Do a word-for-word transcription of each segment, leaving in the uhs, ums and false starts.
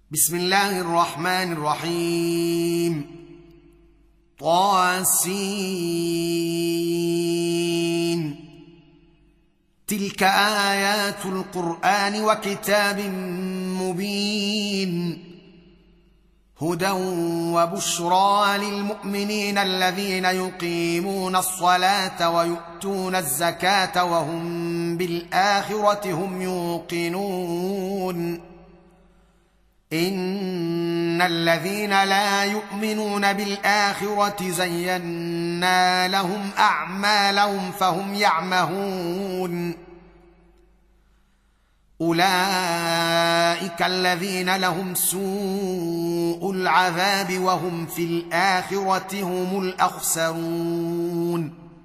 بسم الله الرحمن الرحيم. طاسين. تلك آيات القرآن وكتاب مبين، هدى وبشرى للمؤمنين الذين يقيمون الصلاة ويؤتون الزكاة وهم بالآخرة هم يوقنون. إن الذين لا يؤمنون بالآخرة زينا لهم أعمالهم فهم يعمهون. أولئك الذين لهم سوء العذاب وهم في الآخرة هم الأخسرون.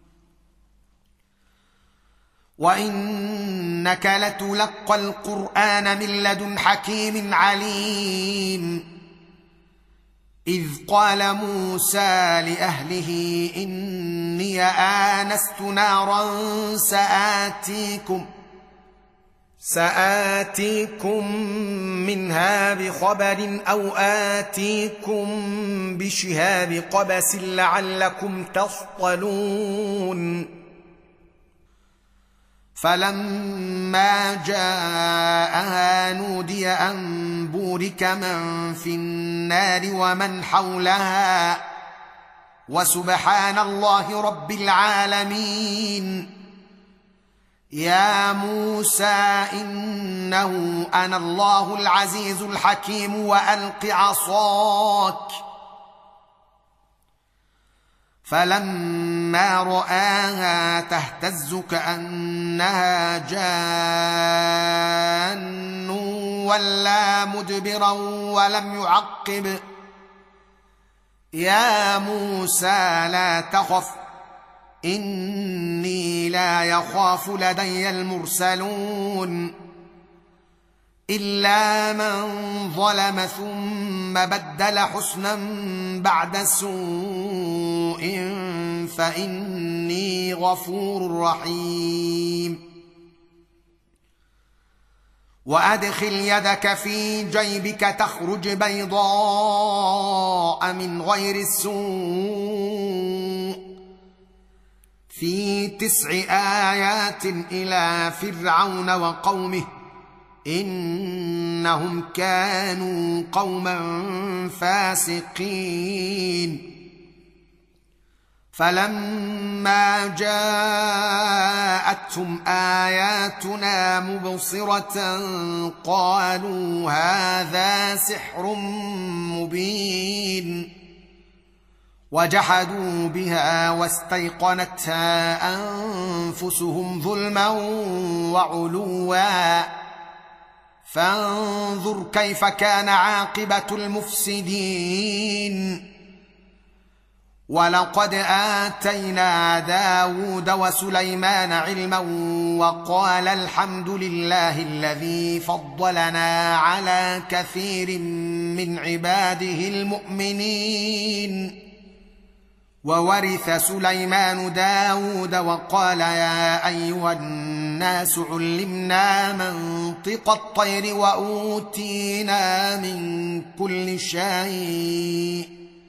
وإنك لتلقى القرآن من لدن حكيم عليم. إذ قال موسى لأهله إني آنست نارا سآتيكم سآتيكم منها بخبر أو آتيكم بشهاب قبس لعلكم تصطلون. فلما جاءها نودي أن بورك من في النار ومن حولها وسبحان الله رب العالمين. يا موسى إنه أنا الله العزيز الحكيم وألق عصاك. فلما رآها تهتز كأنها جان ولا مدبرا ولم يعقب. يا موسى لا تخف إني لا يخاف لدي المرسلون. إلا من ظلم ثم بدل حسنا بعد سوء فإني غفور رحيم. وأدخل يدك في جيبك تخرج بيضاء من غير سوء في تسع آيات إلى فرعون وقومه إنهم كانوا قوما فاسقين. فلما جاءتهم آياتنا مبصرة قالوا هذا سحر مبين. وجحدوا بها واستيقنتها أنفسهم ظلما وعلوا فانظر كيف كان عاقبة المفسدين. ولقد آتينا داود وسليمان علما وقال الحمد لله الذي فضلنا على كثير من عباده المؤمنين. وورث سليمان داود وقال يا أيها الناس علمنا منطق الطير وأوتينا من كل شيء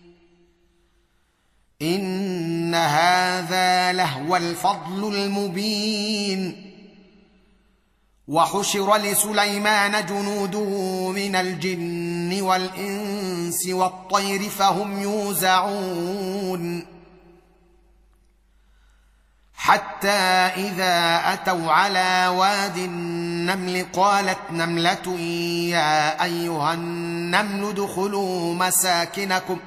إن هذا لهو الفضل المبين. وحشر لسليمان جنوده من الجن والإنس والطير فهم يوزعون. حتى إذا أتوا على واد النمل قالت نملة يا أيها النمل ادخلوا مساكنكم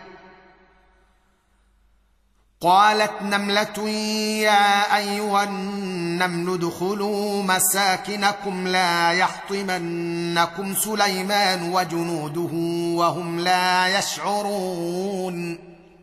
قالت نملة يا أيها النمل ادخلوا مساكنكم لا يحطمنكم سليمان وجنوده وهم لا يشعرون.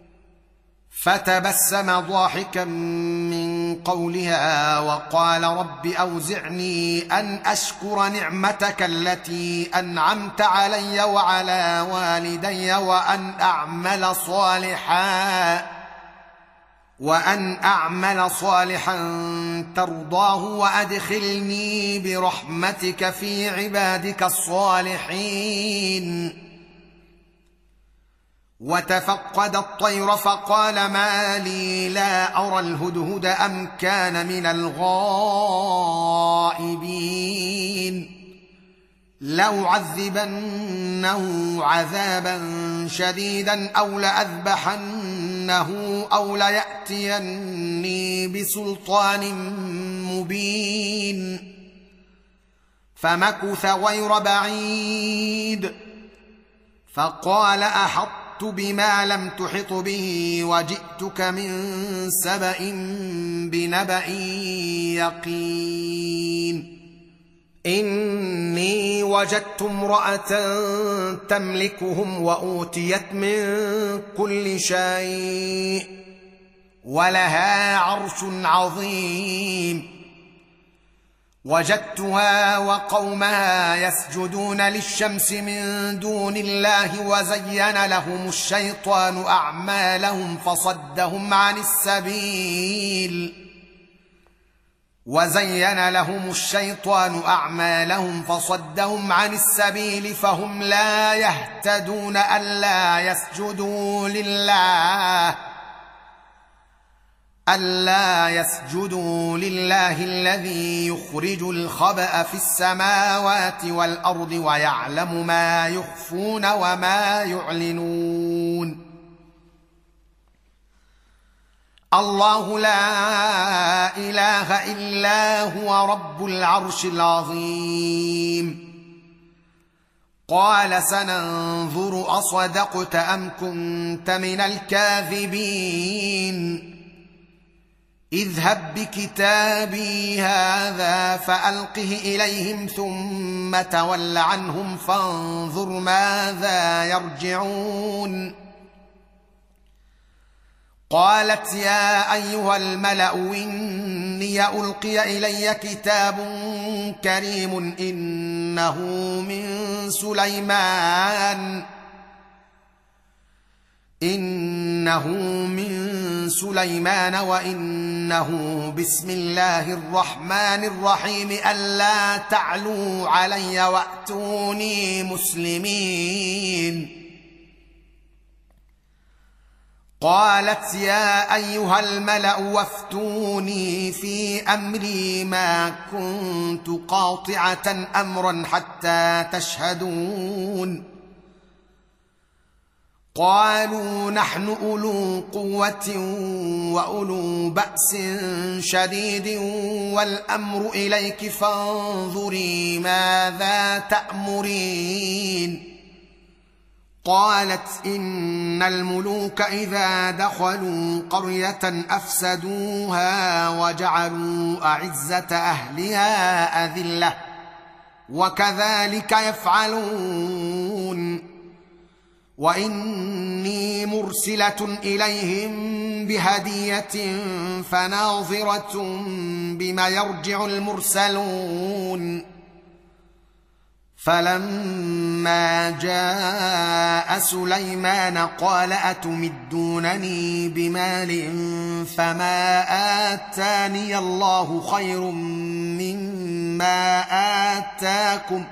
فتبسم ضاحكا من قولها وقال رب أوزعني أن أشكر نعمتك التي أنعمت علي وعلى والدي وأن أعمل صالحا وان اعمل صالحا ترضاه وادخلني برحمتك في عبادك الصالحين. وتفقد الطير فقال ما لي لا ارى الهدهد ام كان من الغائبين لأعذبنه عذابا شديدا او لأذبحنه او ليأتيني بسلطان مبين. فمكث غير بعيد فقال احطت بما لم تحط به وجئتك من سبأ بنبأ يقين. إني وجدت امرأة تملكهم وأوتيت من كل شيء ولها عرش عظيم. وجدتها وقومها يسجدون للشمس من دون الله وزين لهم الشيطان أعمالهم فصدهم عن السبيل وزين لهم الشيطان أعمالهم فصدهم عن السبيل فهم لا يهتدون ألا يسجدوا لله ألا يسجدوا لله الذي يخرج الخبأ في السماوات والأرض ويعلم ما يخفون وما يعلنون. الله لا إله إلا هو رب العرش العظيم. قال سننظر أصدقت أم كنت من الكاذبين. اذهب بكتابي هذا فألقه إليهم ثم تول عنهم فانظر ماذا يرجعون. قالت يا أيها الملأ إني ألقي إلي كتاب كريم إنه من سليمان إنه من سليمان وإنه بسم الله الرحمن الرحيم ألا تعلوا علي وأتوني مسلمين. قالت يا أيها الملأ وافتوني في أمري ما كنت قاطعة أمرا حتى تشهدون. قالوا نحن أولو قوة وأولو بأس شديد والأمر إليك فانظري ماذا تأمرين. قالت إن الملوك إذا دخلوا قرية أفسدوها وجعلوا أعزة أهلها أذلة وكذلك يفعلون. وإني مرسلة إليهم بهدية فناظرة بما يرجع المرسلون. فلما جاء سليمان قال أتمدونني بمال فما آتاني الله خير مما آتاكم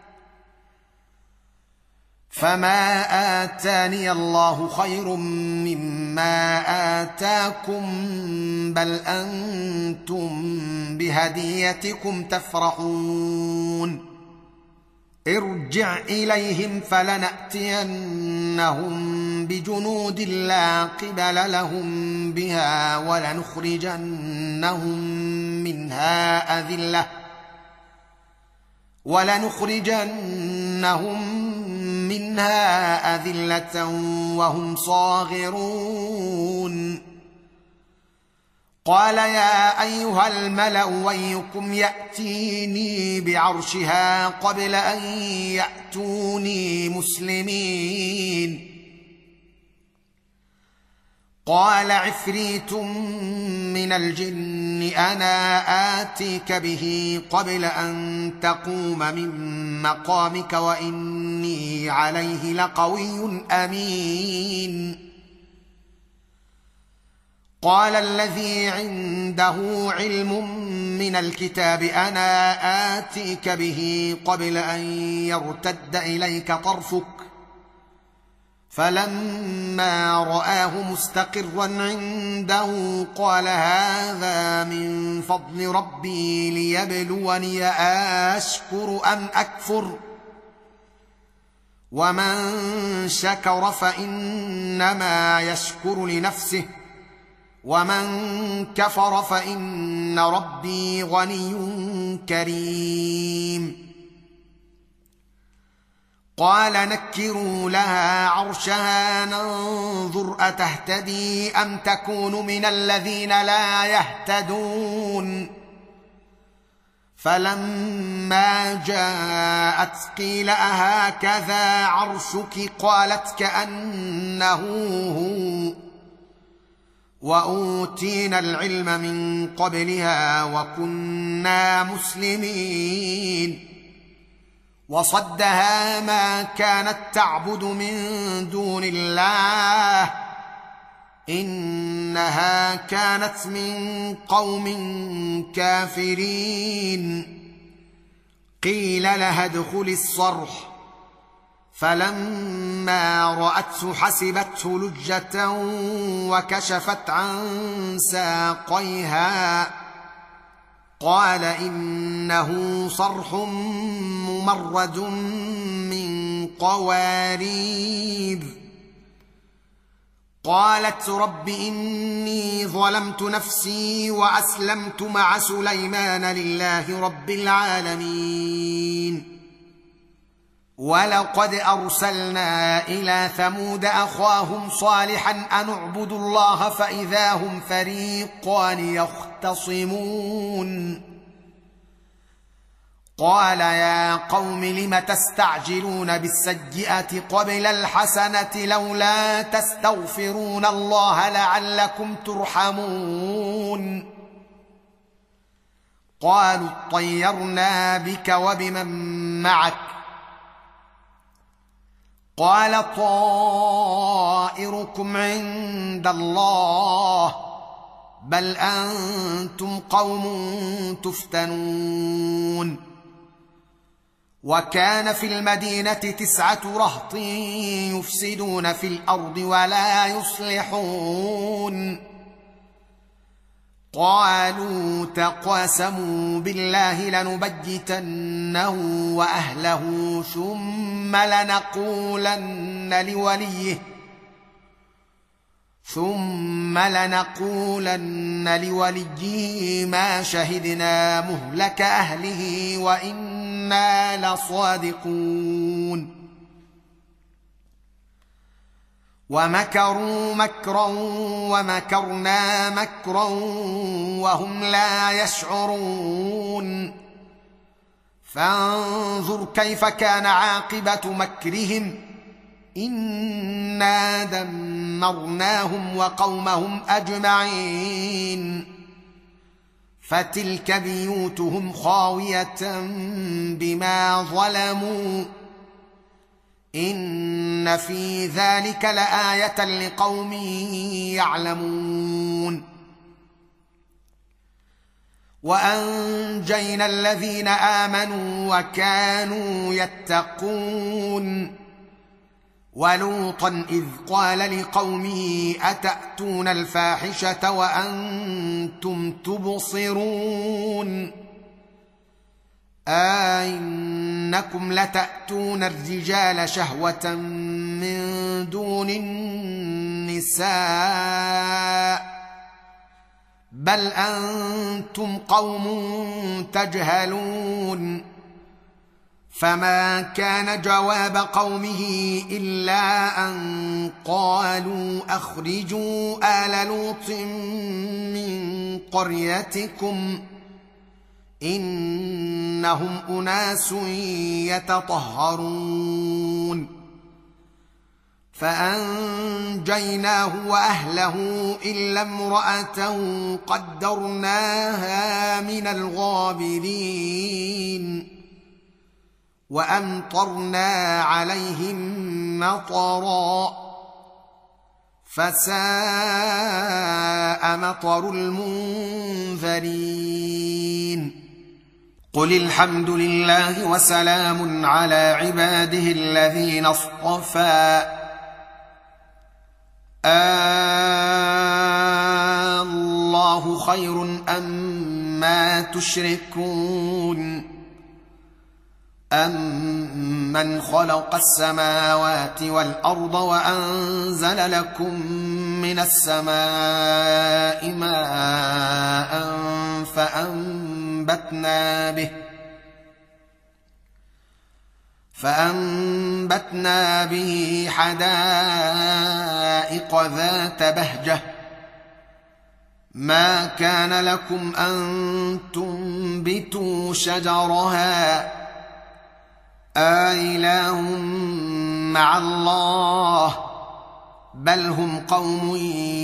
فما آتاني الله خير مما آتاكم بل أنتم بهديتكم تفرحون. ارجع إليهم فلنأتينهم بجنود لا قبل لهم بها ولنخرجنهم منها أذلة ولنخرجنهم منها أذلة وهم صاغرون. قال يا أيها الملأ ويكم يأتيني بعرشها قبل أن يأتوني مسلمين. قال عفريت من الجن أنا آتيك به قبل أن تقوم من مقامك وإني عليه لقوي أمين. قال الذي عنده علم من الكتاب أنا آتيك به قبل أن يرتد إليك طرفك فلما رآه مستقرا عنده قال هذا من فضل ربي ليبلوني أشكر أم أكفر ومن شكر فإنما يشكر لنفسه ومن كفر فإن ربي غني كريم قال نكروا لها عرشها ننظر أتهتدي أم تكون من الذين لا يهتدون فلما جاءت قيل أهكذا عرشك قالت كأنه هو وأوتينا العلم من قبلها وكنا مسلمين وصدها ما كانت تعبد من دون الله إنها كانت من قوم كافرين قيل لها ادخلي الصرح فلما رأته حسبته لجة وكشفت عن ساقيها قال إنه صرح ممرد من قوارير قالت رب إني ظلمت نفسي وأسلمت مع سليمان لله رب العالمين ولقد أرسلنا إلى ثمود أخاهم صالحا أن اعبدوا الله فإذا هم فريقان يختصمون قال يا قوم لم تستعجلون بالسيئة قبل الحسنة لولا تستغفرون الله لعلكم ترحمون قالوا اطيرنا بك وبمن معك قال طائركم عند الله بل أنتم قوم تفتنون وكان في المدينة تسعة رهط يفسدون في الأرض ولا يصلحون قالوا تقاسموا بالله لنبيتنه وأهله ثم لنقولن لوليه ثم لنقولن لوليه ما شهدنا مهلك أهله وإنا لصادقون ومكروا مكرا ومكرنا مكرا وهم لا يشعرون فانظر كيف كان عاقبة مكرهم إنا دمرناهم وقومهم أجمعين فتلك بيوتهم خاوية بما ظلموا إن في ذلك لآية لقوم يعلمون وأنجينا الذين آمنوا وكانوا يتقون ولوطا إذ قال لقومه أتأتون الفاحشة وأنتم تبصرون أئنكم لتأتون الرجال شهوة من دون النساء بل أنتم قوم تجهلون فما كان جواب قومه إلا أن قالوا أخرجوا آل لوط من قريتكم إنهم أناس يتطهرون فأنجيناه وأهله إلا امرأته قدرناها من الغابرين وأمطرنا عليهم مطرا فساء مطر المنذرين قل الحمد لله وسلام على عباده الذين اصطفى الله خير أما تشركون أَمَّنْ خَلَقَ السَّمَاوَاتِ وَالْأَرْضَ وَأَنزَلَ لَكُم مِّنَ السَّمَاءِ مَاءً فَأَنبَتْنَا بِهِ فَأَنبَتْنَا بِهِ حَدَائِقَ ذَاتَ بَهْجَةٍ مَا كَانَ لَكُمْ أَن تُنبِتُوا شَجَرَهَا أإله مع الله بل هم قوم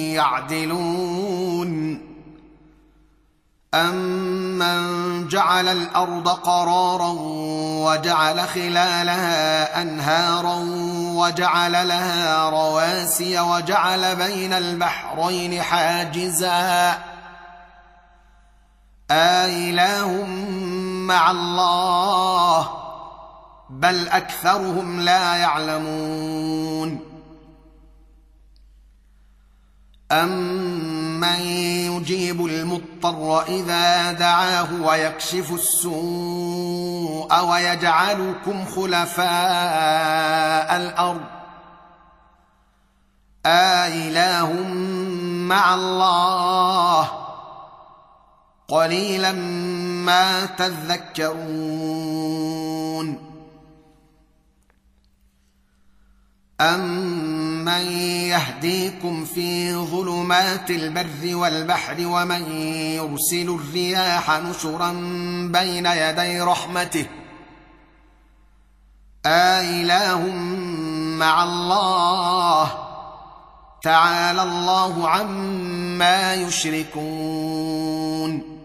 يعدلون أمن جعل الأرض قرارا وجعل خلالها أنهارا وجعل لها رواسي وجعل بين البحرين حاجزا أإله مع الله بل أكثرهم لا يعلمون أمن يجيب المضطر إذا دعاه ويكشف السوء ويجعلكم خلفاء الأرض أإله مع الله قليلا ما تذكرون أَمَّن يَهْدِيكُمْ فِي ظُلُمَاتِ الْبَرِّ وَالْبَحْرِ وَمَن يُرْسِلُ الرِّيَاحَ نُشُرًا بَيْنَ يَدَيْ رَحْمَتِهِ أإله مع الله تعالى الله عما يشركون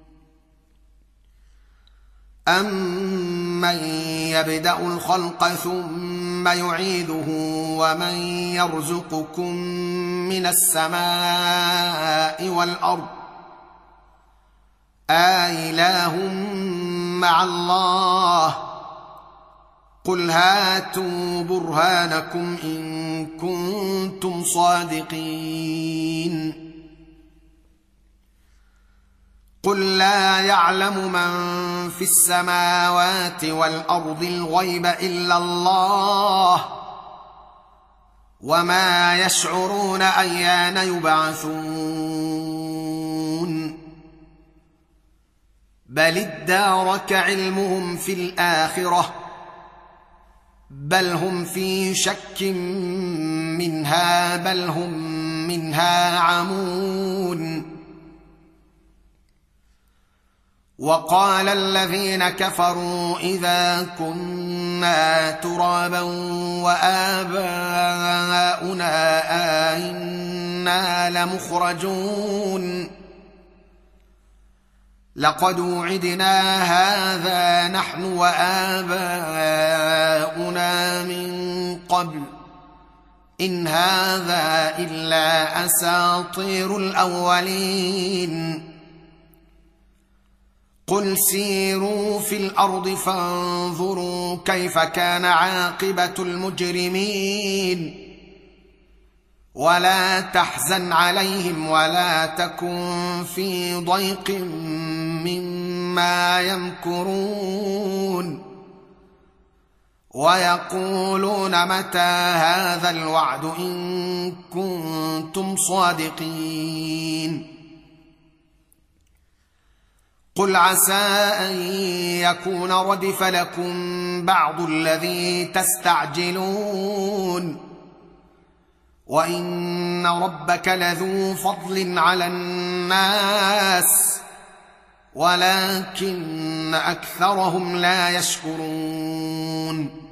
أَمَّن يَبْدَأُ الْخَلْقَ ثُمَّ يُعِيدُهُ وَمَن يَرْزُقُكُم مِّنَ السَّمَاءِ وَالْأَرْضِ أإله مع الله قل هاتوا برهانكم إن كنتم صادقين قل لا يعلم من في السماوات والأرض الغيب إلا الله وما يشعرون أيان يبعثون بل ادارك علمهم في الآخرة بل هم في شك منها بل هم منها عمون وقال الذين كفروا إذا كنا ترابا وآباؤنا أئنا لمخرجون لقد وعدنا هذا نحن وآباؤنا من قبل إن هذا إلا أساطير الأولين قل سيروا في الأرض فانظروا كيف كان عاقبة المجرمين ولا تحزن عليهم ولا تكن في ضيق مما يمكرون ويقولون متى هذا الوعد إن كنتم صادقين قل عسى أن يكون ردف لكم بعض الذي تستعجلون وإن ربك لذو فضل على الناس ولكن أكثرهم لا يشكرون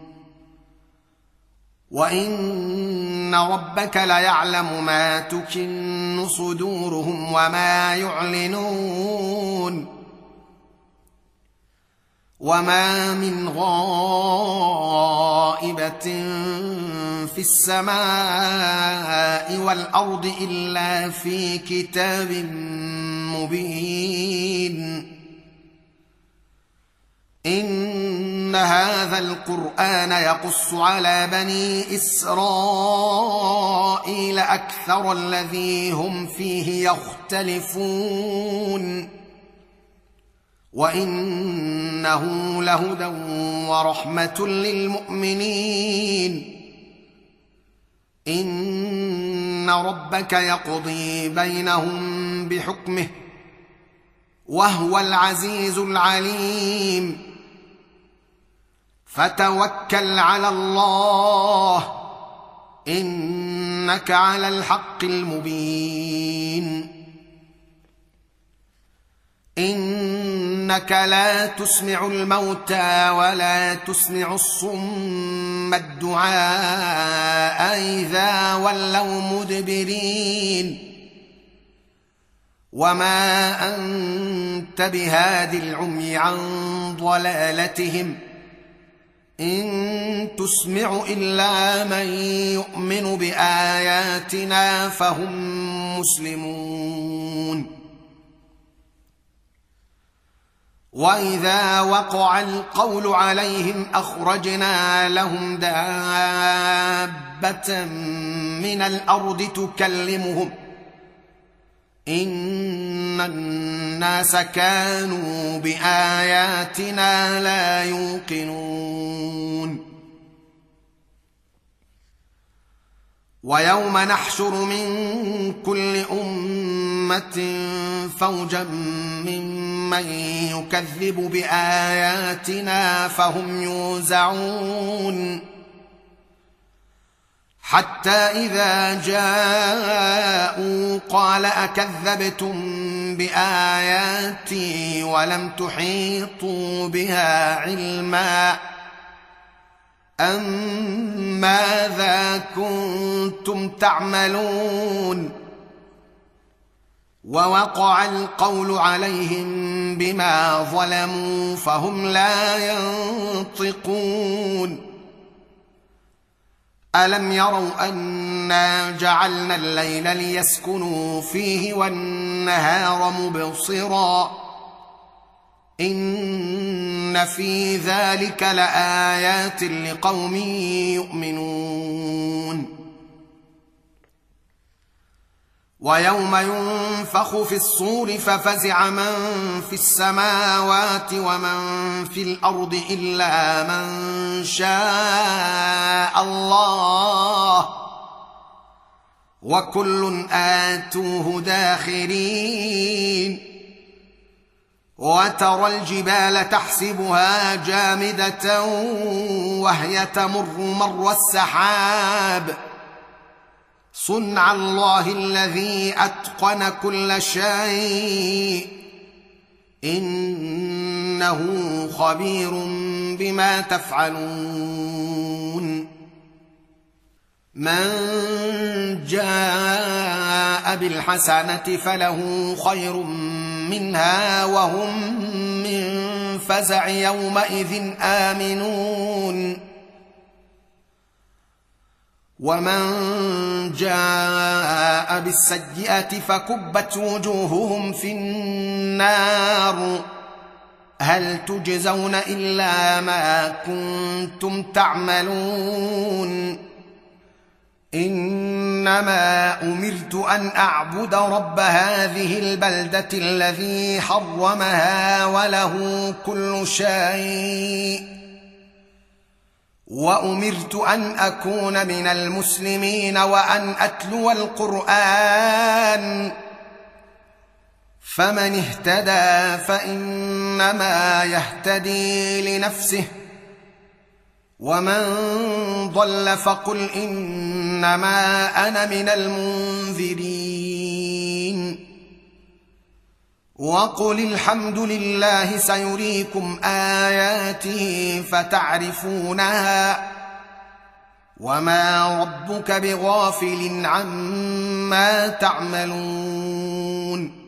وإن ربك ليعلم ما تكن صدورهم وما يعلنون وما من غائبة في السماء والأرض إلا في كتاب مبين إن هذا القرآن يقص على بني إسرائيل أكثر الذي هم فيه يختلفون وإنه لهدى ورحمة للمؤمنين إن ربك يقضي بينهم بحكمه وهو العزيز العليم فتوكل على الله إنك على الحق المبين إنك لا تسمع الموتى ولا تسمع الصم الدعاء إذا ولوا مدبرين وما أنت بهاد العمي عن ضلالتهم إن تسمع إلا من يؤمن بآياتنا فهم مسلمون وإذا وقع القول عليهم أخرجنا لهم دابة من الأرض تكلمهم إن الناس كانوا بآياتنا لا يوقنون ويوم نحشر من كل أمة فوجا ممن يكذب بآياتنا فهم يوزعون حتى إذا جاءوا قال أكذبتم بآياتي ولم تحيطوا بها علما أم ماذا كنتم تعملون ووقع القول عليهم بما ظلموا فهم لا ينطقون ألم يروا أنا جعلنا الليل ليسكنوا فيه والنهار مبصرا إن في ذلك لآيات لقوم يؤمنون ويوم ينفخ في الصور ففزع من في السماوات ومن في الأرض إلا من شاء الله وكل آتوه داخرين وترى الجبال تحسبها جامدة وهي تمر مر السحاب صنع الله الذي أتقن كل شيء إنه خبير بما تفعلون من جاء بالحسنة فله خير منها وهم من فزع يومئذ آمنون ومن جاء بالسيئة فكبت وجوههم في النار هل تجزون إلا ما كنتم تعملون إنما أمرت أن أعبد رب هذه البلدة الذي حرمها وله كل شيء وأمرت أن أكون من المسلمين وأن أتلو القرآن فمن اهتدى فإنما يهتدي لنفسه ومن ضل فقل إنما أنا من المنذرين وقل الحمد لله سيريكم آياته فتعرفونها وما ربك بغافل عما تعملون